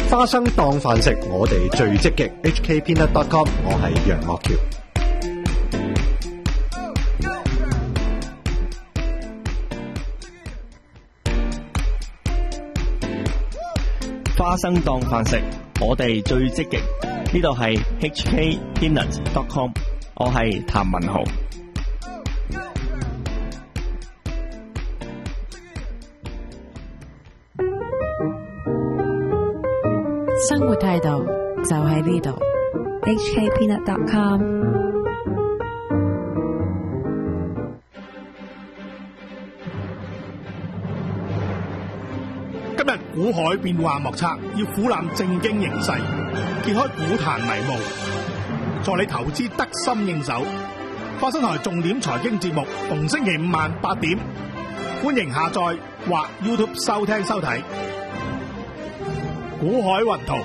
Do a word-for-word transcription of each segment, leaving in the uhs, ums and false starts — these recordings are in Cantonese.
花生當飯食，我哋最積極。H K Peanut dot com， 我係楊岳橋。 花生當飯食，我哋最積極。呢度係 H K Peanut dot com， 我係譚文豪。 生活態度就喺呢度 ，H K Peanut dot com。 今日股海變幻莫測，要俯瞰正經形勢，揭開股壇迷霧，助你投資得心應手。花生台重點財經節目，逢星期五晚八點，歡迎下載或 YouTube 收聽收睇。股海雲圖，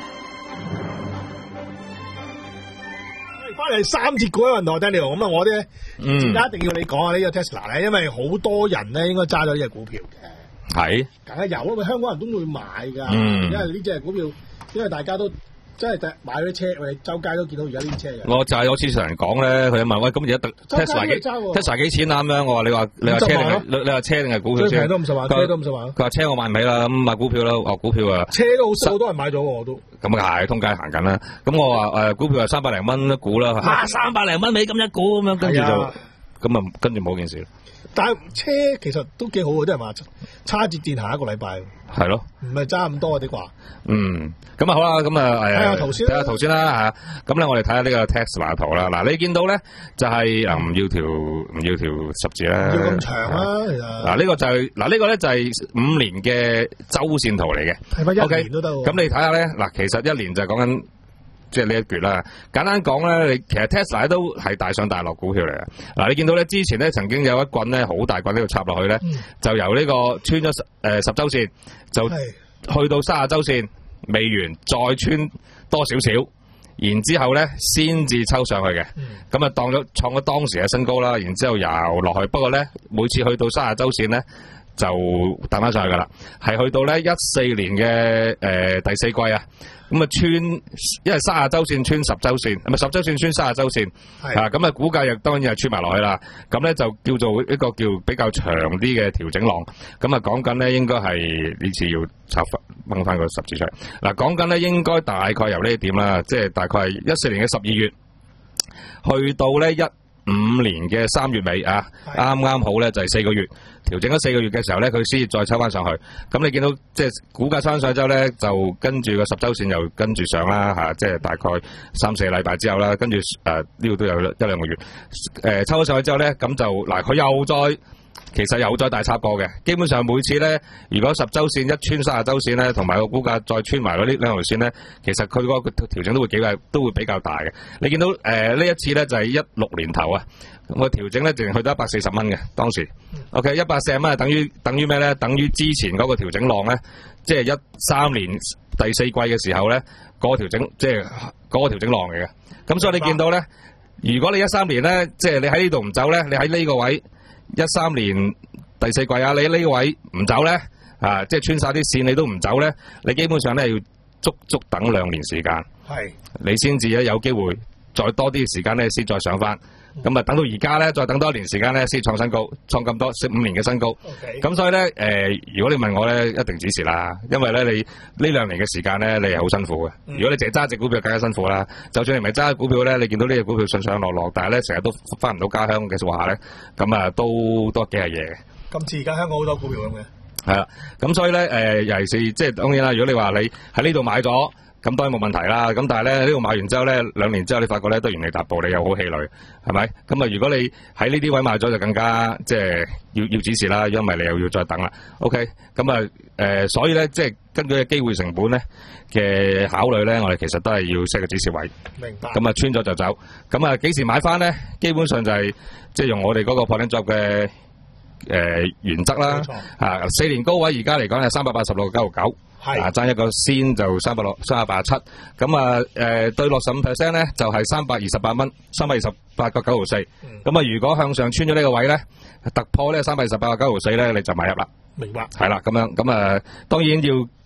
翻嚟三節股海雲圖 Daniel， 咁啊，我咧，嗯，而家一定要你講下呢個 Tesla 咧，因為好多人咧應該揸咗呢隻股票嘅， 係， 梗係有，因為香港人都會買噶， 嗯， 因為呢隻股票，因為大家都真係買咗車，我哋周街都見到而家呢啲車嘅。 我就係有次同人講咧，佢問喂，咁而家 Tesla 幾 Tesla 幾錢啊？咁樣我話你話你話車定係你你話車定係股票先？ 最平都五十萬，車都五十萬。 佢話車我買唔起啦，咁買股票啦，話股票啊， 車都好少，好多人買咗我都。 咁啊係，通街行緊啦。咁我話誒股票係三百零蚊一股啦，嚇三百零蚊美金一股咁樣，跟住就咁啊，跟住冇件事。 但係車其實都幾好嘅，啲人話叉節電行一個禮拜。 係咯， 唔係揸咁多啲啩。 嗯，咁啊好啦，咁啊誒，睇下圖先，睇下圖先啦嚇。咁咧我哋睇下呢個 Tesla 圖啦。嗱，你見到咧就係誒唔要條唔要條十字啦， 要咁長啊，其實。嗱呢個就係嗱呢個咧就係五年嘅周線圖嚟嘅。 係咪一年都得？ 咁你睇下咧，嗱其實一年就係講緊。即係呢一橛啦，簡單講咧，你其實 Tesla 都係大上大落股票嚟嘅。嗱，你見到咧之前咧曾經有一棍咧好大棍呢度插落去咧，嗯、就由呢個穿咗誒十周線，就去到三十周線未完，再穿多少少，然之後咧先至抽上去嘅。咁啊、嗯、當咗創咗當時嘅新高啦，然之後游落去。不過咧每次去到三十周線咧就彈翻上去噶啦，係去到咧一四年嘅誒、呃、第四季啊。咁啊穿，因為三十周線穿十周線，唔係十周線穿三十周線，啊咁啊股價亦當然係穿埋落去啦。咁咧就叫做一個叫比較長啲嘅調整浪。咁啊講緊咧應該係呢次要插翻掹翻個十字出嚟。嗱講緊咧應該大概由呢一點啦，即係大概係一四年嘅十二月，去到咧一五年嘅三月尾啊，啱啱好咧就係四個月調整咗四個月嘅時候咧，佢先至再抽翻上去。咁你見到即係股價抽翻上去之後咧，就跟住個十周線又跟住上啦嚇，即係大概三四個禮拜之後啦，跟住誒呢度都有一兩個月誒抽咗上去之後咧，咁就嗱佢又再其實又再大插過嘅。基本上每次咧，如果十周線一穿三十周線咧，同埋個股價再穿埋嗰啲兩條線咧，其實佢嗰個調整都會幾大，都會比較大嘅。你見到誒呢、呃、一次咧就係一六年頭啊，個調整咧淨係去到一百四十蚊嘅當時。OK， 一百四十蚊係等於等於咩咧？等於之前嗰個調整浪咧，即係一三年第四季嘅時候咧，嗰、那個調整即係嗰個調整浪嚟嘅。咁所以你見到咧，如果你一三年咧，即係你喺呢度唔走咧，你喺呢個位。一三年第四季啊，你呢個位唔走咧，啊，即係穿晒啲線你都唔走咧，你基本上咧要足足等兩年時間，係你先至咧有機會再多啲時間咧先再上翻，咁啊、嗯、等到而家咧再等多一年時間咧先創新高，創咁多五年嘅新高，咁 Okay. 所以咧誒、呃，如果你問我咧，一定指示啦，因為咧你呢兩年嘅時間咧你係好辛苦嘅，嗯、如果你淨係揸隻股票更加辛苦啦，就算你唔係揸股票咧，你見到呢隻股票上上落落，但係咧成日都翻唔到家鄉嘅話咧，咁啊都都幾係嘢嘅。 今次而家香港好多股票咁嘅， 係啦，咁所以咧誒、呃，尤其是即係當然啦，如果你話你喺呢度買咗。咁當然冇問題啦，咁但係咧呢度買完之後咧，兩年之後你發覺咧都原地踏步，你又好氣餒，係咪？咁啊，如果你喺呢啲位買咗，就更加即係要要指示啦，因為你又要再等啦。OK，咁啊誒，所以咧即係根據嘅機會成本咧嘅考慮咧，我哋其實都係要 set 個指示位。明白。咁啊穿咗就走，咁啊幾時買翻咧？基本上就係即係用我哋嗰個 point and drop 嘅誒原則啦。冇錯。啊，四年高位而家嚟講係三百八十六個九毫九。係啊，爭一個先就三百六三百八十七，咁啊誒對六十五 percent 咧就係三百二十八蚊，三百二十八個九毫四。咁啊，如果向上穿咗呢個位咧，突破咧三百二十八個九毫四咧，你就買入啦。明白。係啦，咁樣咁啊，當然要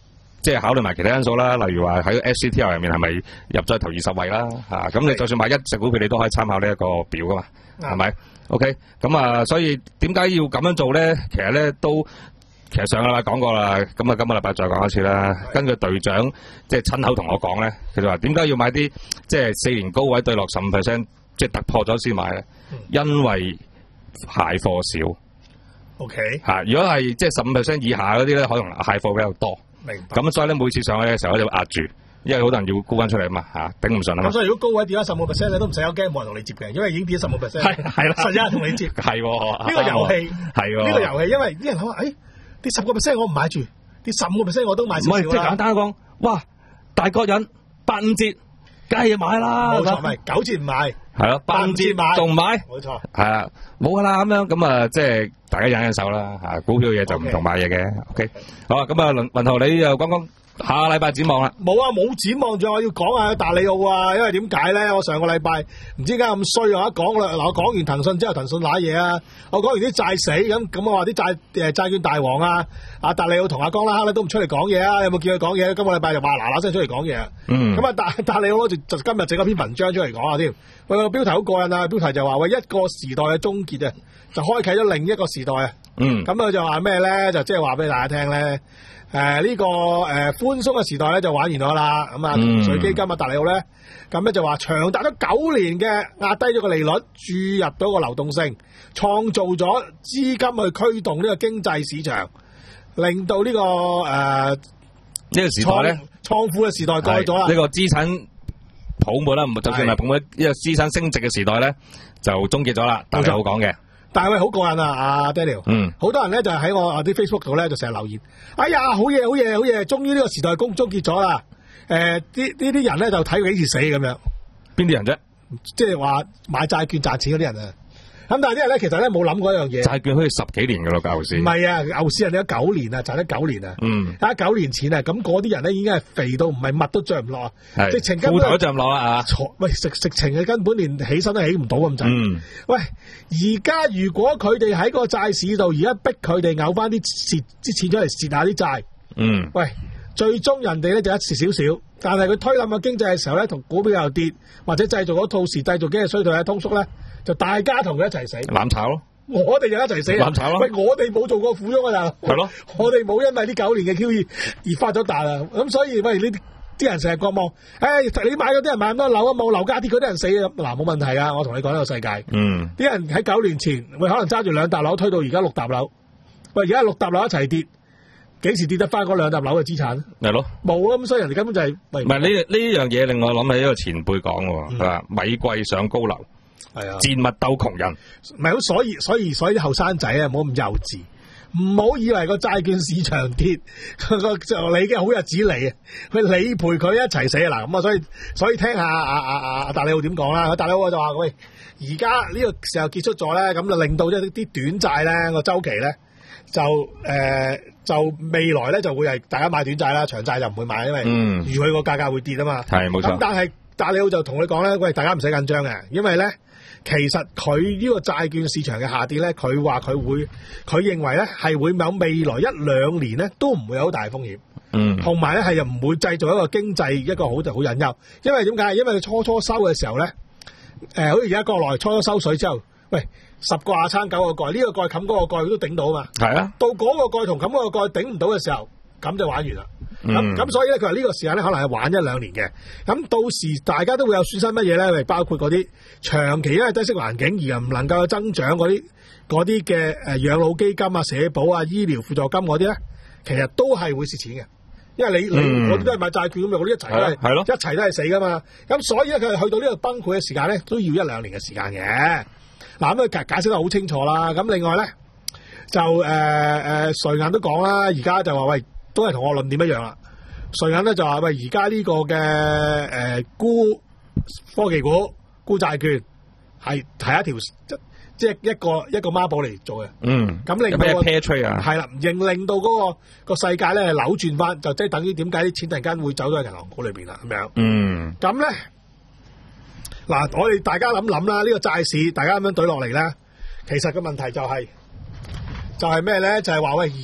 即係考慮埋其他因素啦，例如話喺 S C T L 入面係咪入咗頭二十位啦？嚇，咁你就算買一隻股票，你都可以參考呢一個表噶嘛，係咪 ？OK，咁啊，所以點解要咁樣做咧？其實咧都其實上個禮拜講過啦，咁啊今個禮拜再講一次啦。根據隊長即係親口同我講咧，佢就話點解要買啲即係四年高位對落十五 percent， 即係突破咗先買咧？因為蟹貨少。 OK， 嚇，如果係即係十五 percent 以下嗰啲咧，可能蟹貨比較多。 明白。 咁所以咧，每次上去嘅時候咧就壓住，因為好多人要沽翻出嚟啊嘛，嚇頂唔順啊嘛。 咁所以如果高位跌咗十五 percent 你都唔使有驚，冇人同你接嘅，因為已經跌咗十五 percent。 係係啦， 實有人同你接。 係喎， 呢個遊戲係喎， 呢個遊戲，因為啲人諗話，誒跌十個 percent 我唔買住，跌十五個 percent 我都買少少啦。 唔係即係簡單講，哇大國人八五折，梗係要買啦。 冇錯，咪九折唔買。 係咯，八五折買仲買。 冇錯。 係啊，冇噶啦咁樣，咁啊即係大家忍忍手啦嚇，股票嘢就唔同買嘢嘅。OK，好啊，咁啊雲雲豪你又講講。下個禮拜展望啦， 冇啊，冇展望咗，我要講下達里奧啊，因為點解咧？我上個禮拜唔知點解咁衰啊！一講啦，嗱我講完騰訊之後，騰訊瀨嘢啊，我講完啲債死咁，咁我話啲債誒債券大王啊，阿達里奧同阿江拉克咧都唔出嚟講嘢啊，有冇見佢講嘢？今個禮拜就話嗱嗱聲出嚟講嘢啊， 嗯， 咁啊達達里奧就就今日整咗篇文章出嚟講下添，喂個標題好過癮啊，標題就話喂一個時代嘅終結啊，就開啟咗另一個時代啊， 嗯， 咁佢就話咩咧？就即係話俾大家聽咧。誒、呃，呢、這個誒寬鬆嘅時代咧就玩完咗啦，咁啊，糖水基金啊，達里奧咧，咁咧就話長達咗九年嘅壓低咗個利率，注入到個流動性，創造咗資金去驅動呢個經濟市場，令到呢、這個誒呢、呃個時代咧， 創富嘅時代過咗啦。 呢、這個資產泡沫啦，唔就算係泡沫，呢個資產升值嘅時代咧就終結咗啦。達里奧講嘅。 但係喂，好過癮啊！阿 Daniel，嗯，好多人咧就喺我啲 Facebook 度咧就成日留言，哎呀，好嘢，好嘢，好嘢，終於呢個時代公終結咗啦！誒、呃，啲呢啲人咧就睇佢幾時死咁樣。 邊啲人啫？ 即係話買債券賺錢嗰啲人啊！咁但係啲人咧其實咧冇諗過一樣嘢。 債券好似十幾年㗎咯，牛市。唔係啊，牛市人哋有九年啊，賺咗九年啊。 嗯。 啊，九年前啊，咁嗰啲人咧已經係肥到唔係乜都着唔落啊，直情根本褲頭都着唔落啦啊！ 喂，食食情嘅根本連起身都起唔到咁滯。 嗯。喂， 而家如果佢哋喺個債市度，而家逼佢哋嘔翻啲蝕啲錢出嚟蝕下啲債。 嗯。 喂，最終人哋咧就一蝕少少，但係佢推冧個經濟嘅時候咧，同股票又跌，或者製造嗰套時製造經濟衰退嘅通縮咧。就大家同佢一齊死， 攬炒咯。 我哋就一齊死， 攬炒咯。 喂，我哋冇做過苦翁啊， 係咯。 我哋冇因為呢九年嘅 Q E 而發咗達啊。咁所以喂，呢啲人成日國望，誒、哎，你買嗰啲人買咁多樓啊，冇樓價跌嗰啲人死啊。嗱，冇問題啊，我同你講呢個世界。嗯。啲人喺九年前，喂，可能揸住兩笪樓推到而家六笪樓，喂，而家六笪樓一齊跌，幾時跌得翻嗰兩笪樓嘅資產？係咯。冇啊，咁所以人哋根本就係、是、喂。 唔係呢呢樣嘢令我諗起一個前輩講喎，佢話、嗯、米貴上高樓。係啊，賤物鬥窮人， 唔係咁，所以所以所以啲後生仔啊，唔好咁幼稚，唔好以為個債券市場跌，個就你嘅好日子嚟啊，佢你陪佢一齊死啊嗱，咁啊，所以所以聽下阿阿阿阿達里奧點講啦，達里奧就話喂，而家呢個時候結束咗咧，咁就令到一啲短債咧個週期咧就誒、呃、就未來咧就會係大家買短債啦，長債就唔會買，因為預佢個價格會跌啊嘛，係冇錯。咁但係達里奧就同你講咧，喂，大家唔使緊張嘅，因為咧。其實佢呢個債券市場嘅下跌咧，佢話佢會，佢認為咧係會有未來一兩年咧都唔會有好大風險，嗯，同埋咧係又唔會製造一個經濟一個好就好隱憂，因為點解？因為佢初初收嘅時候咧，誒、呃，好似而家國內初初收水之後，喂，十個瓦撐九個蓋，呢、這個蓋冚嗰個蓋都頂到啊嘛，係啊，到嗰個蓋同冚嗰個蓋頂唔到嘅時候，咁就玩完啦。咁咁、嗯、所以咧，佢話呢個時間咧，可能係玩一兩年嘅。咁到時大家都會有損失乜嘢咧？包括嗰啲長期因為低息環境而又唔能夠增長嗰啲嗰啲嘅誒養老基金啊、社保啊、醫療輔助金嗰啲咧，其實都係會蝕錢嘅。因為你你嗰啲都係買債券咁，嗰啲一齊都係係咯，一齊都係死噶嘛。咁所以咧，佢去到呢個崩潰嘅時間咧，都要一兩年嘅時間嘅。嗱，咁佢解解釋得好清楚啦。咁另外咧，就誒誒瑞銀都講啦，而家就話喂。都係同我論點一樣啦。瑞銀咧就話喂，而家呢個嘅誒沽科技股、沽債券係係一條即即係一個一個孖寶嚟做嘅。嗯，咁令到 pair trade 啊，係啦，令令到嗰個個世界咧係扭轉翻，就即係等於點解啲錢突然間會走咗去銀行股裏邊啦咁樣。嗯，咁咧嗱，我哋大家諗諗啦，呢個債市大家咁樣懟落嚟咧，其實個問題就係就係咩咧？就係話喂。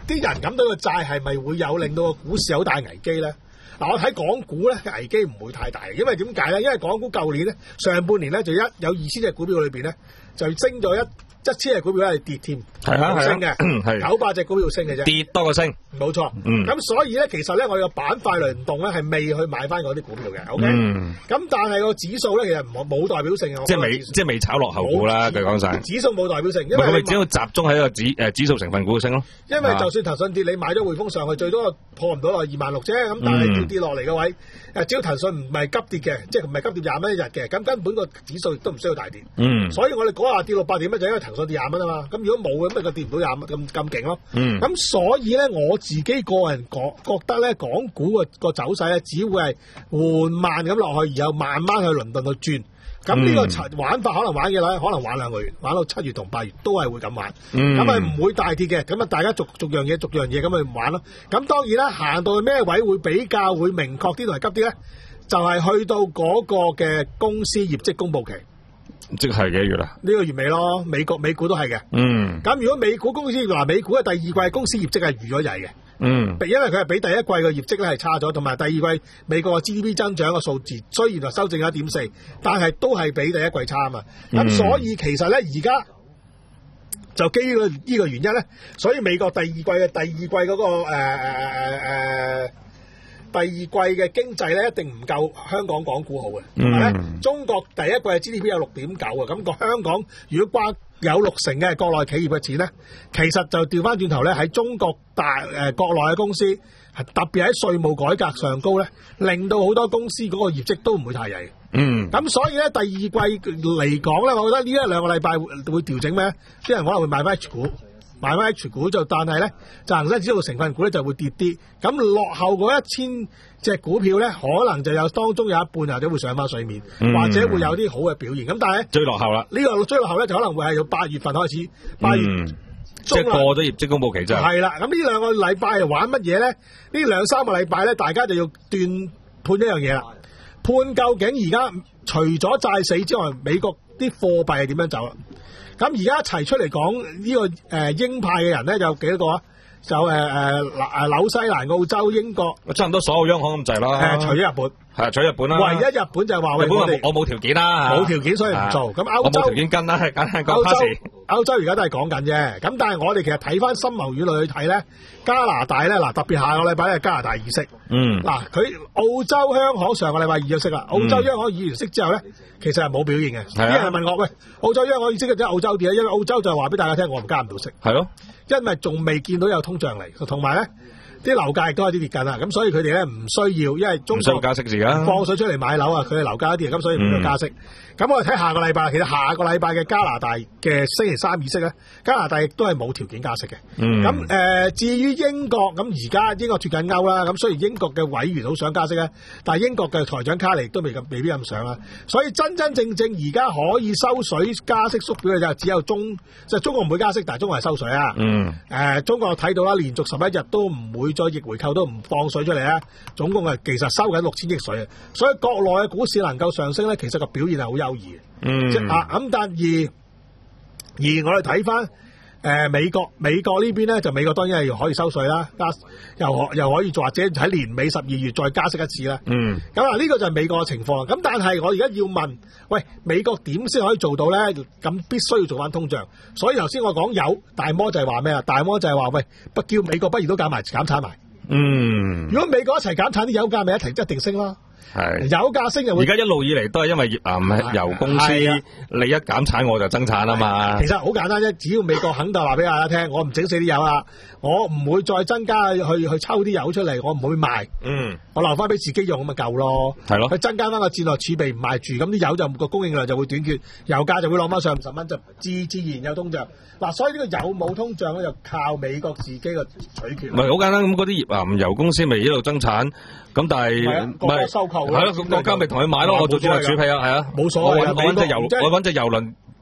啲人感到個債係咪會有令到個股市有大危機咧？嗱，我睇港股咧危機唔會太大，因為點解咧？因為港股舊年咧上半年咧就一有二千隻股票裏邊咧就升咗一一千隻股票係跌添， 係啊， 升嘅， 係九百隻股票升嘅啫， 跌多過升， 冇錯。 嗯， 咁所以咧，其實咧我哋個板塊輪動咧係未去買翻嗰啲股票嘅 ，OK。 嗯，咁但係個指數咧其實冇冇代表性嘅， 即係未即係未炒落後股啦，佢講晒。 指數冇代表性，因唔係佢咪為只要集中喺個指誒指數成分股升咯。 因為就算騰訊跌，你買咗匯豐上去，最多破唔到落二萬六啫。咁但係要跌落嚟嘅位，誒只要騰訊唔係急跌嘅，即係唔係急跌廿蚊一日嘅，咁根本個指數亦都唔需要大跌。 嗯， 所以我哋嗰下跌六百點咧，就因為騰訊跌廿蚊啊嘛。咁如果冇咁咪佢跌唔到廿蚊咁咁勁咯。 嗯， 咁所以咧，我自己個人講覺得咧，港股個個走勢咧，只會係緩慢咁落去，然後慢慢去倫敦度轉。咁呢個玩法可能玩嘅咧，可能玩兩個月，玩到七月同八月都係會咁玩。咁係唔會大跌嘅。咁啊，大家逐逐樣嘢，逐樣嘢咁去玩咯。咁當然啦，行到去咩位會比較會明確啲同埋急啲咧，就係、是、去到嗰個嘅公司業績公佈期。 即係幾月啦？ 呢個月尾咯，美國美股都係嘅。嗯。咁如果美股公司嗱，美股嘅第二季公司業績係預咗曳嘅。嗯。因為佢係比第一季嘅業績咧係差咗，同埋第二季美國嘅 G D P 增長嘅數字雖然就修正咗一點四，但係都係比第一季差啊嘛。咁、嗯、所以其實咧而家就基於呢個原因咧，所以美國第二季嘅第二季嗰、那個誒誒誒誒。第二季嘅經濟咧一定唔夠香港港股好嘅，係咪咧？中國第一季嘅 G D P 有六點九啊，咁個香港如果關有六成嘅國內企業嘅錢咧，其實就調翻轉頭咧喺中國大誒、呃、國內嘅公司，特別喺稅務改革上高咧，令到好多公司嗰個業績都唔會太曳。嗯，咁所以咧第二季嚟講咧，我覺得呢一兩個禮拜會會調整咩？啲人可能會買翻 H 股。買翻 H 股就，但係咧就恒生指數成分股咧就會跌啲，咁落後嗰一千隻股票咧，可能就有當中有一半或者會上翻水面，嗯、或者會有啲好嘅表現。咁但係最落後啦，呢個最落後咧就可能會係到八月份開始，八月、嗯、即係過咗業績公佈期之後。係啦，咁呢兩個禮拜係玩乜嘢咧？呢兩三個禮拜咧，大家就要斷判一樣嘢啦，判究竟而家除咗債死之外，美國啲貨幣係點樣走啦？咁而家一齊出嚟講呢個誒、呃、鷹派嘅人咧，有幾多個啊？就誒誒誒紐西蘭、澳洲、英國，差唔多所有央行咁滯啦。誒，除咗日本，係啊，除咗日本啦。唯一日本就係話，日本我我冇條件啦，冇條件所以唔做。咁歐洲我冇條件跟啦，係簡單講。歐洲歐洲而家都係講緊啫。咁但係我哋其實睇翻深謀遠慮去睇咧，加拿大咧嗱，特別下個禮拜咧加拿大議息。嗯。嗱，佢澳洲央行上個禮拜議咗息啦。澳洲央行議完息之後咧，其實係冇表現嘅。啲人問我喂，澳洲央行議息嘅即係澳洲點啊？因為澳洲就話俾大家聽，我唔加唔到息。係咯。因為仲未見到有通脹嚟，同埋咧啲樓價亦都有啲跌緊啦，咁所以佢哋咧唔需要，因為中國加息時間放水出嚟買樓啊，佢哋樓價一啲，咁所以唔需要加息。咁、嗯、我哋睇下個禮拜，其實下個禮拜嘅加拿大嘅星期三議息咧，加拿大亦都係冇條件加息嘅。咁、嗯、誒、呃，至於英國，咁而家英國脫緊歐啦，咁雖然英國嘅委員好想加息咧，但係英國嘅財長卡尼都未咁未必咁想啦。所以真真正正而家可以收水加息縮表嘅就只有中，即係中國唔會加息，但係中國係收水啊。嗯。誒、呃，中國睇到啦，連續十一日都唔會再逆回購，都唔放水出嚟啊！總共係其實收緊六千億水啊，所以國內嘅股市能夠上升咧，其實個表現係好優異嘅。嗯，即係啊咁，但而而我哋睇翻誒美國美國呢邊咧，就美國當然係可以收水啦，加又可又可以或者喺年尾十二月再加息一次啦。嗯，咁啊呢個就係美國嘅情況。咁但係我而家要問，喂，美國點先可以做到咧？咁必須要做翻通脹。所以頭先我講有大摩就係話咩啊？大摩就係話喂，不叫美國不如都減埋減產埋。嗯，如果美國一齊減產，啲油價咪一齊一定升啦。係油價升又會，而家一路以嚟都係因為誒油公司你一減產我就增產啊嘛。其實好簡單啫，只要美國肯就話俾大家聽，我唔整死啲油啦，我唔會再增加去去抽啲油出嚟，我唔會賣。嗯，我留翻俾自己用咁咪夠咯。係咯，佢增加翻個戰略儲備唔賣住，咁啲油就個供應量就會短缺，油價就會落翻上五十蚊，就自自然有通脹。嗱，所以呢個有冇通脹咧，就靠美國自己嘅取決。唔係好簡單，咁嗰啲頁岩油公司咪一路增產，咁但係唔係收購係咯，國家咪同佢買咯，我做戰略儲備啊，係啊，冇所謂。我揾隻油，我揾隻油輪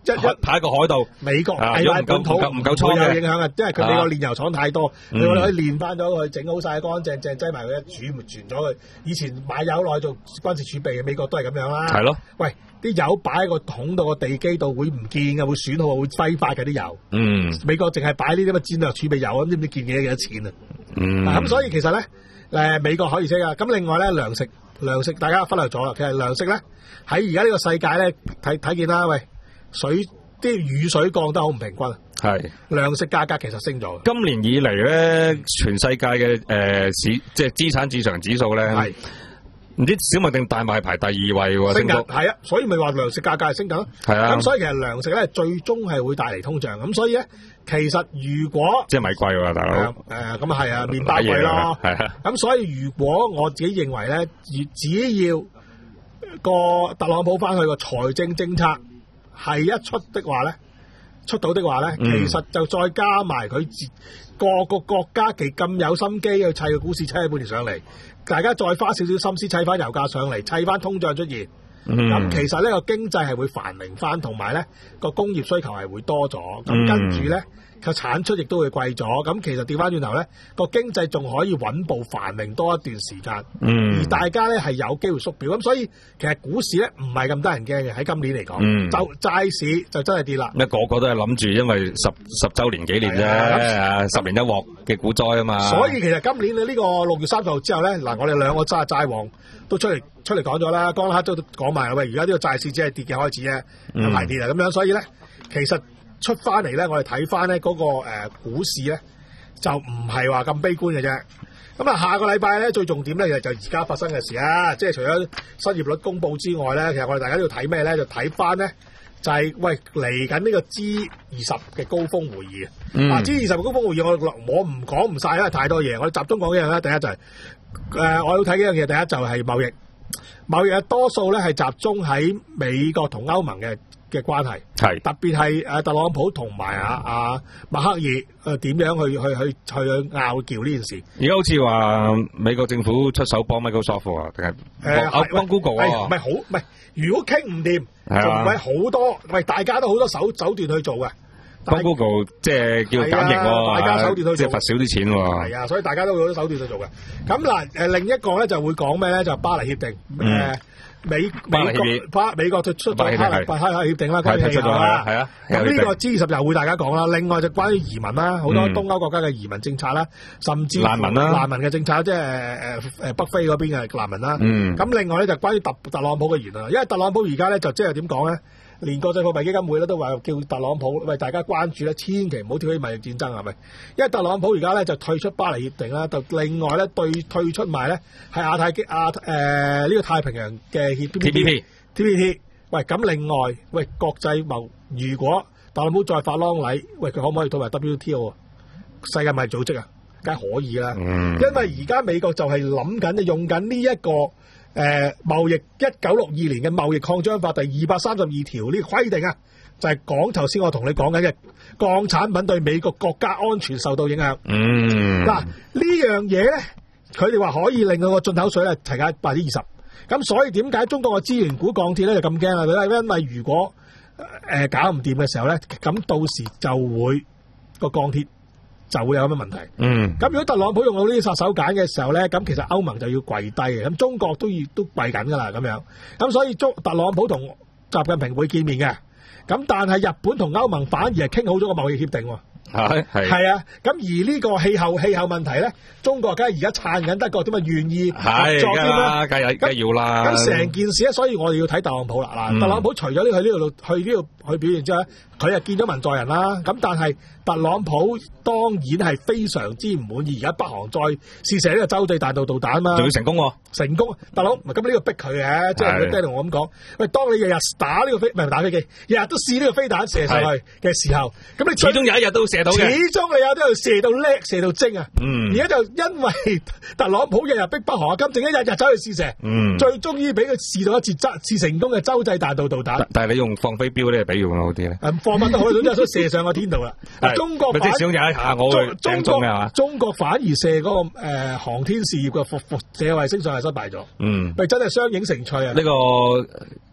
一擺喺個海度， 美國啊係喺本土唔夠唔夠倉嘅會有影響啊，因為佢美國煉油廠太多， 嗯你我哋可以煉翻咗佢，整好晒乾淨淨，擠埋佢一煮，咪傳咗佢。以前買油落去做軍事儲備嘅，美國都係咁樣啦。 係咯， 喂，啲油擺喺個桶度，個地基度會唔見嘅，會損耗，會揮發嘅啲油。 嗯美國淨係擺呢啲咁嘅戰略儲備油，咁知唔知見幾多幾多錢啊？ 嗯， 咁、所以其實咧，誒美國可以識噶。咁另外咧，糧食糧食大家忽略咗啦。其實糧食咧喺而家呢個世界咧睇睇見啦，喂，水啲雨水降得好唔平均， 係糧食價格其實升咗。 今年以嚟咧，全世界嘅誒市即係資產市場指數咧， 係唔知小麥定大麥排第二位喎， 升緊， 升幅係啊，所以咪話糧食價格係升緊咯。 係啊咁所以其實糧食咧最終係會帶嚟通脹。咁所以咧，其實如果即係米貴喎，大佬。 誒誒咁啊係啊，麵包貴咯。 係啊， 咁所以如果我自己認為咧，只只要個特朗普翻去個財政政策係一出的話咧，出到的話咧， 嗯其實就再加埋佢自各個國家其咁有心機去砌個股市砌半年上嚟，大家再花少少心思砌翻油價上嚟，砌翻通脹出現。咁、 嗯， 其實呢個經濟係會繁榮翻，同埋咧個工業需求係會多咗，咁、 嗯跟住咧個產出亦都會貴咗。咁其實調翻轉頭咧，個經濟仲可以穩步繁榮多一段時間。 嗯而大家咧係有機會縮表，咁所以其實股市咧唔係咁得人驚嘅。喺今年嚟講， 嗯就債市就真係跌啦。 咩個個都係諗住，因為十十週年紀念啫， 係啊啊十年一鑊嘅股災啊嘛。 所以其實今年嘅呢個六月三十號之後咧，嗱我哋兩個債債王都出嚟出嚟講咗啦，江克都講埋啦，喂，而家呢個債市只係跌嘅開始啫， 嗯有排跌啊咁樣，所以咧其實出翻嚟咧，我哋睇翻咧嗰個誒、呃、股市咧就唔係話咁悲觀嘅啫。咁啊，下個禮拜咧最重點咧就就而家發生嘅事啊，即係除咗失業率公佈之外咧，其實我哋大家都要睇咩咧？就睇翻咧就係、喂嚟緊呢個 G 二十嘅高峰會議啊！ 嗯啊 G 二十嘅高峰會議，我我唔講唔晒，因為太多嘢，我哋集中講幾樣啦。第一就係、誒、我要睇幾樣嘢，第一就係貿易，貿易嘅多數咧係集中喺美國同歐盟嘅嘅關係。 係特別係誒特朗普同埋啊啊默克爾誒點樣去去去去拗撬呢件事？ 而家好似話美國政府出手幫 Microsoft 啊，定係誒幫幫 Google 係啊唔？係好唔係？如果傾唔掂， 係啊仲唔係好多？喂，大家都好多手手段去做嘅。 幫 Google 即係叫減刑係啊喎， 大家手段去做即係罰少啲錢喎。 係啊，所以大家都有好多手段去做嘅。咁嗱誒，另一個咧就會講咩咧？就巴黎協定誒。 嗯美巴黎協美國議巴美國就出咗巴黎協定係巴巴巴黎協定啦，關於係出咗氣候啦， 係啊咁呢個有協定 G 二十又會大家講啦。另外就關於移民啦，好多嗯東歐國家嘅移民政策啦，甚至乎難民啦難民嘅政策，即係誒誒北非嗰邊嘅難民啦。 嗯咁另外咧就關於特特朗普嘅言論啦，因為特朗普而家咧就即係點講咧？連國際貨幣基金會咧都話叫特朗普喂大家關注咧，千祈唔好挑起貿易戰爭係咪？因為特朗普而家咧就退出巴黎協定啦，就另外咧對退出埋咧係亞太經亞誒呢個太平洋嘅協 T P P T P P。喂，咁另外喂國際貿，如果特朗普再發狼戾，喂佢可唔可以退埋 W T O 啊？世界貿易組織啊，梗係可以啦。 嗯因為而家美國就係諗緊用緊呢一個誒、呃、貿易一九六二年嘅貿易擴張法第二百三十二條呢個規定啊，就係講頭先我同你講緊嘅鋼產品對美國國家安全受到影響。 嗯嗱、呢樣嘢咧，佢哋話可以令到個進口稅咧提價百分之二十。咁所以點解中國嘅資源股鋼鐵咧就咁驚啊？佢因為如果誒、呃、搞唔掂嘅時候咧，咁到時就會個鋼鐵就會有咁嘅問題。 嗯咁如果特朗普用到呢啲殺手鐧嘅時候咧，咁其實歐盟就要跪低嘅，咁中國都要都跪緊噶啦咁樣。咁所以中特朗普同習近平會見面嘅，咁但係日本同歐盟反而係傾好咗個貿易協定喎。 係係係啊，咁而呢個氣候氣候問題咧，中國梗係而家撐緊德國點解願意合係作添啦。 啦，梗係梗係要啦。 咁成件事咧，所以我哋要睇特朗普啦。嗱、 嗯特朗普除咗呢去呢度去呢度去表現之外，佢又見咗文在人啦。咁但係特朗普當然係非常之唔滿意，而家北韓再試射呢個洲際彈道導彈嘛， 仲要成功喎。 成功。特朗普咁呢個逼佢嘅，即係佢爹同我咁講。喂，當你日日打呢個飛唔係打飛機，日日都試呢個飛彈射上去嘅時候，咁你始終有一日都射到始嘅。 終你有都要射到叻，射到精啊！ 嗯而家就因為特朗普日日逼北韓，金正一日日走去試射， 嗯最終於俾佢試到一次質試成功嘅洲際彈道導彈。 但係你用放飛標呢個比喻會好啲咧。 誒放乜都好，總之都射上個天度啦。 係中國反咪即係始終有一下我會中中國頂中嘅係嘛？ 中國反而射嗰、個誒、呃、航天事業嘅輻輻射衛星上係失敗咗。 嗯， 喂，真係雙影成趣啊！ 呢個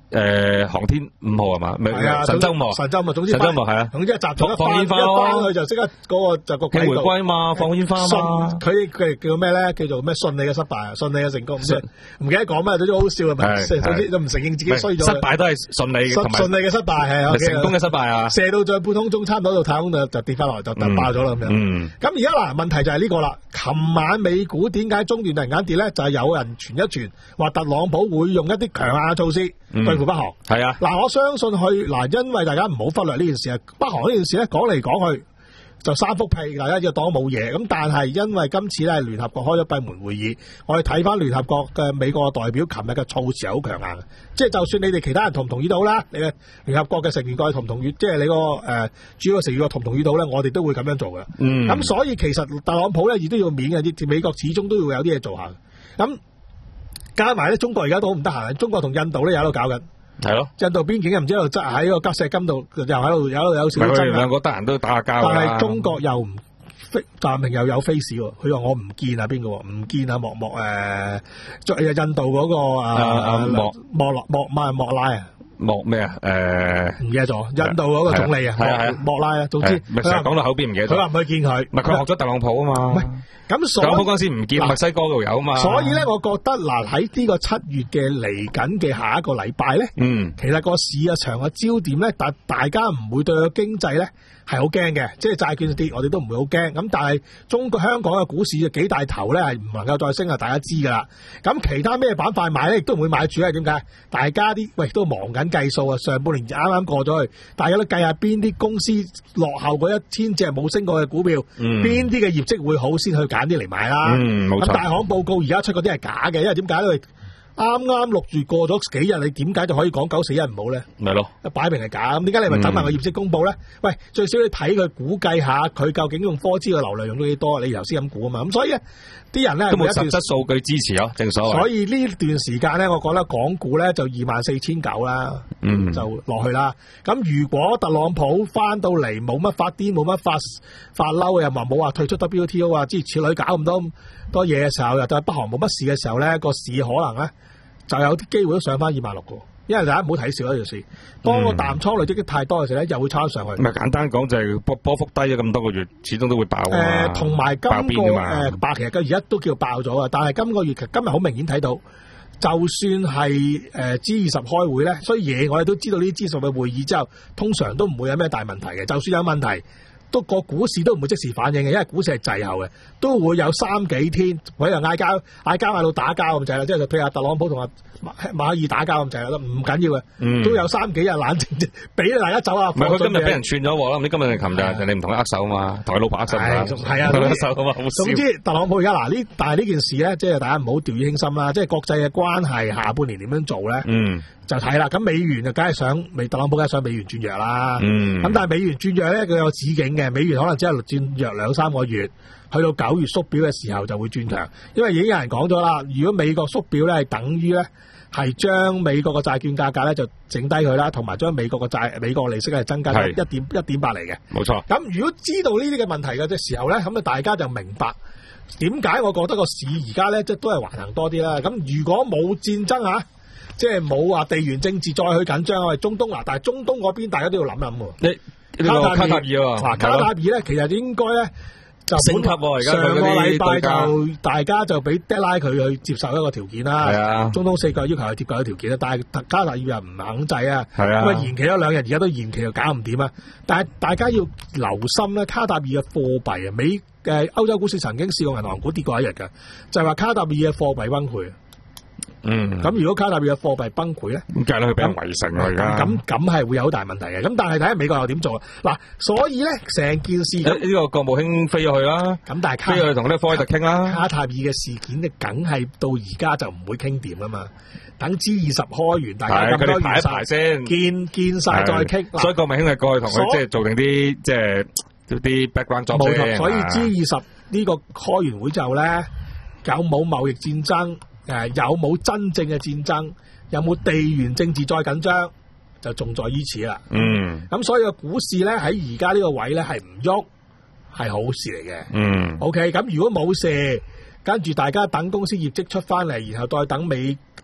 誒航天五號係嘛？咪係啊， 神舟幕， 神舟幕，總之神舟幕係啊， 總之一集咗一放煙花一翻去就即刻嗰個就個慶回軌道歸嘛，放煙花嘛。 佢佢叫咩咧？叫做咩？順利嘅失敗，順利嘅成功，唔記得講咩，總之好笑係咪？總之就唔承認自己衰咗。 失敗都係順利嘅，同埋順利嘅失敗係啊， 成功嘅失敗啊！ 射到在半空中，差唔多到太空就就跌翻落嚟，就突爆咗啦咁樣。 嗯， 咁而家嗱問題就係呢個啦。琴晚美股點解中段突然間跌咧？就係有人傳一傳話特朗普會用一啲強硬嘅措施對付北韓。 係啊， 嗱我相信佢嗱，因為大家唔好忽略呢件事啊。北韓呢件事咧講嚟講去就三幅屁，大家要當冇嘢。咁但係因為今次咧聯合國開咗閉門會議，我哋睇翻聯合國嘅美國嘅代表琴日嘅措辭係好強硬嘅，即係就算你哋其他人同唔同意到啦，你嘅聯合國嘅成員國同唔同意，即係你個誒、呃、主要嘅成員國同唔同意到咧，我哋都會咁樣做嘅。嗯，咁所以其實特朗普咧亦都要面嘅，美國始終都要有啲嘢做下。咁加埋咧，中國而家都好唔得閒，中國同印度咧又喺度搞緊。係咯，印度邊境又唔知喺度喺個吉石金度，又喺度有有少少爭。 兩個得閒都打下交。 但係中國又唔習明又有 face 喎，佢話我唔見啊邊個，唔見啊莫莫誒，印度嗰個啊莫莫莫莫莫拉啊。莫咩啊？誒，唔記得咗，印度嗰個總理啊，莫莫拉啊，總之咪成日講到口邊唔記得咗。佢話唔去見佢， 唔係佢學咗特朗普啊嘛。咁特朗普嗰陣時唔見墨西哥度有啊嘛。所以咧，我覺得嗱喺呢個七月嘅嚟緊嘅下一個禮拜咧，嗯，其實個市啊場嘅焦點咧，大大家唔會對個經濟咧係好驚嘅，即係債券跌，我哋都唔會好驚。咁但係中國香港嘅股市幾大頭咧係唔能夠再升啊，大家知噶啦。咁其他咩板塊買咧，亦都唔會買住啊？點解？大家啲喂都忙緊計數啊！上半年啱啱過咗去，大家都計下邊啲公司落後嗰一千隻冇升過嘅股票，邊啲嘅業績會好先去揀啲嚟買啦。嗯，冇錯。咁大行報告而家出嗰啲係假嘅，因為點解咧？啱啱六月過咗幾日，你點解就可以講九四一唔好咧？咪咯，擺明係假。咁點解你咪等埋個業績公佈咧？喂，最少你睇佢估計下，佢究竟用科資嘅流量用咗幾多？你頭先咁估啊嘛。咁所以咧，啲人咧都冇實質數據支持咯，正所謂。 所以呢段時間咧，我覺得港股咧就二萬四千九啦，嗯，就落去啦。咁如果特朗普翻到嚟冇乜發癲，冇乜發發嬲，又話冇話退出 W T O 啊，諸如此類搞咁多多嘢嘅時候，又對北韓冇乜事嘅時候咧，個市可能咧就有啲機會都上翻二萬六個。因為大家唔好睇少呢件事，當個淡倉累積得太多嘅時候咧，又會抄上去。 唔係簡單講就係波波幅低咗咁多個月，始終都會爆啊。 誒，同埋今個誒爆，其實佢而家都叫爆咗啊！但係今個月其實今日好明顯睇到，就算係誒 G 二十開會咧，所以嘢我哋都知道呢啲 G 二十嘅會議之後，通常都唔會有咩大問題嘅。就算有問題，都個股市都唔會即時反應嘅，因為股市係滯後嘅，都會有三幾天，或者嗌交嗌交嗌到打交咁滯啦，即係譬如特朗普同阿馬爾打交咁滯啦，唔緊要嘅，嗯、都有三幾日冷靜，俾大家走下。 唔係佢今日俾人串咗喎啦，唔知今日定琴日人哋唔同佢握手啊嘛，同佢老婆握手啊， 係啊，握手啊嘛，好笑。總之特朗普而家嗱呢，但係呢件事咧，即係大家唔好掉以輕心啦，即係國際嘅關係下半年點樣做咧？嗯。就睇啦，咁美元就梗係想美特朗普梗係想美元轉弱啦。嗯。咁但係美元轉弱咧，佢有止境嘅，美元可能只係轉弱兩三個月，去到九月縮表嘅時候就會轉強，因為已經有人講咗啦，如果美國縮表咧係等於咧係將美國嘅債券價格咧就整低佢啦，同埋將美國嘅債美國利息係增加一點一點八嚟嘅。冇錯。咁如果知道呢啲嘅問題嘅時候咧，咁啊大家就明白點解我覺得個市而家咧即係都係橫行多啲啦。咁如果冇戰爭啊？即係冇話地緣政治再去緊張啊！中東嗱，但係中東嗰邊大家都要諗諗喎。你卡塔爾啊，嗱卡塔爾咧，其實應該咧就升級喎。而家上個禮拜就大家就俾 deadline 佢去接受一個條件啦。係啊，中東四個要求係貼夠條件啦，但係卡塔爾又唔肯制啊。係啊，咁啊延期咗兩日，而家都延期又搞唔掂啊！但係大家要留心咧，卡塔爾嘅貨幣啊，美誒歐洲股市曾經試過銀行股跌過一日㗎，就係話卡塔爾嘅貨幣崩潰。嗯，咁如果卡塔爾嘅貨幣崩潰咧，咁梗係佢俾人圍城啦而家，咁咁係會有好大問題嘅。咁但係睇下美國又點做啊？嗱，所以咧成件事呢、呢個國務卿飛咗去啦，咁但係飛去同呢科威特傾啦。卡塔爾嘅事件咧，梗係到而家就唔會傾掂啊嘛。等 G 二十開完，大家咁多排一排先，見見晒再傾。所以國務卿係過去同佢即係做定啲即係啲 background job 先。冇錯，所以 G 二十呢個開完會之後咧，有冇貿易戰爭？誒，有冇真正嘅戰爭？有冇地緣政治再緊張？就重在於此啦。嗯。咁所以個股市咧喺而家呢個位咧係唔喐，係好事嚟嘅。嗯。O K，咁如果冇事，跟住大家等公司業績出翻嚟，然後再等美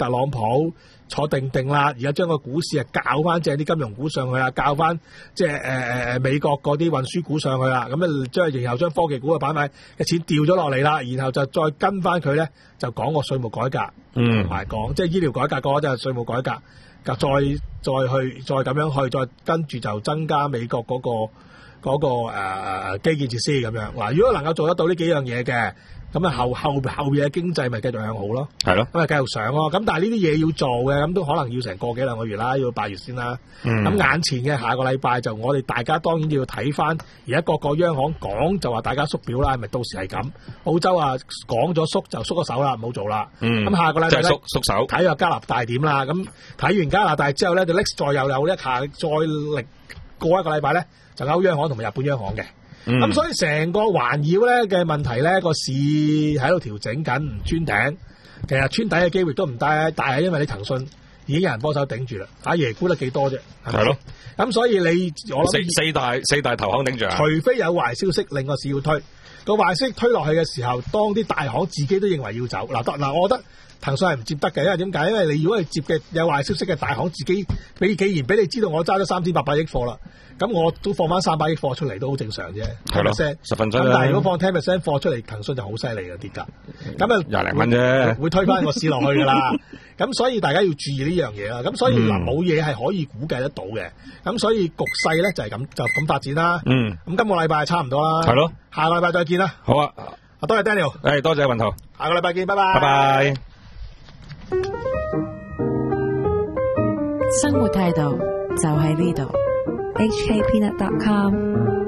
特朗普坐定定啦，而家將個股市啊較翻正啲金融股上去啦，較翻即係誒誒美國嗰啲運輸股上去啦，咁啊將然後將科技股嘅板塊嘅錢調咗落嚟啦，然後就再跟翻佢咧，就講個稅務改革， 嗯， 同埋講即係醫療改革嗰個就係稅務改革，再再去再咁樣去，再跟住就增加美國嗰、嗰個嗰、嗰個誒、呃、基建設施咁樣。嗱，如果能夠做得到呢幾樣嘢嘅，咁啊後後後邊嘅經濟咪繼續向好咯， 係咯， 咁咪繼續上咯。咁但係呢啲嘢要做嘅，咁都可能要成個幾兩個月啦，要八月先啦。咁、嗯、眼前嘅下個禮拜就我哋大家當然要睇翻，而家各個央行講就話大家縮表啦，係咪到時係咁？澳洲啊講咗縮就縮咗手啦，唔好做啦。咁、嗯、下個禮拜咧縮縮手， 睇下加拿大點啦。咁睇完加拿大之後咧，就 next 再又有一下再力過一個禮拜咧，就歐央行同埋日本央行嘅。咁、嗯、所以成個環繞咧嘅問題咧，個市喺度調整緊，唔穿頂。其實穿底嘅機會都唔大，但係因為你騰訊已經有人幫手頂住啦。阿爺沽得幾多啫？係咯。咁所以你我諗四四大四大投行頂住， 除非有壞消息令個市要推，個壞消息推落去嘅時候，當啲大行自己都認為要走嗱，得嗱，我覺得騰訊係唔接得嘅，因為點解？因為你如果係接嘅有壞消息嘅大行自己，你既然俾你知道我揸咗三千八百億貨啦。咁我都放翻三百億貨出嚟都好正常啫，係咯，十分鐘。咁但係如果放十 percent 貨出嚟，騰訊就好犀利嘅跌價，咁啊廿零蚊啫， 會推翻個市落去噶啦。咁所以大家要注意呢樣嘢啦。咁所以嗱，冇嘢係可以估計得到嘅。咁所以局勢咧就係咁就咁發展啦。嗯。咁今個禮拜差唔多啦。係咯。下個禮拜再見啦。 好啊。 啊，多謝 Daniel。 誒，多謝雲圖。 下個禮拜見，拜拜。 拜拜。 生活態度就喺呢度。H K Peanut dot com